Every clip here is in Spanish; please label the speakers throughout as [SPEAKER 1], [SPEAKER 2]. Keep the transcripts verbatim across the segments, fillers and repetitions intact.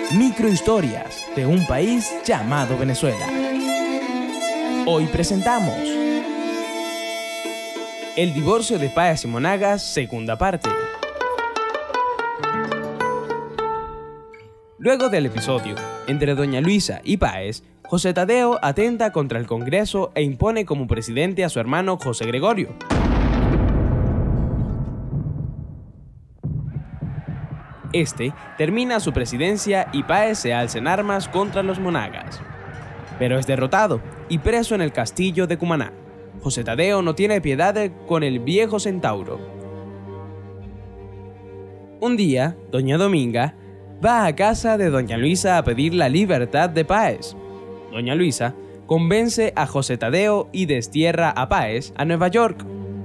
[SPEAKER 1] Microhistorias de un país llamado Venezuela. Hoy presentamos El divorcio de Páez y Monagas, segunda parte. Luego del episodio entre doña Luisa y Páez, José Tadeo atenta contra el Congreso e impone como presidente a su hermano José Gregorio. Este termina su presidencia y Páez se alza en armas contra los Monagas, pero es derrotado y preso en el castillo de Cumaná. José Tadeo no tiene piedad con el viejo centauro. Un día, doña Dominga va a casa de doña Luisa a pedir la libertad de Páez. Doña Luisa convence a José Tadeo y destierra a Páez a Nueva York.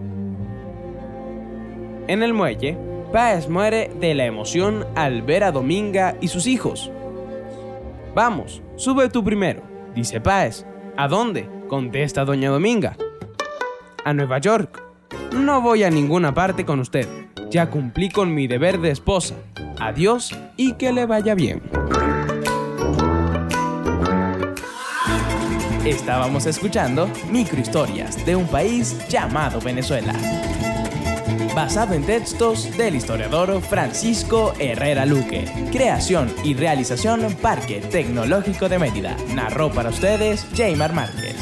[SPEAKER 1] En el muelle, Páez muere de la emoción al ver a Dominga y sus hijos. «Vamos, sube tú primero», dice Páez. «¿A dónde?», contesta doña Dominga. «A Nueva York. No voy a ninguna parte con usted. Ya cumplí con mi deber de esposa. Adiós y que le vaya bien». Estábamos escuchando Microhistorias de un país llamado Venezuela, basado en textos del historiador Francisco Herrera Luque. Creación y realización Parque Tecnológico de Mérida. Narró para ustedes Jaymar Márquez.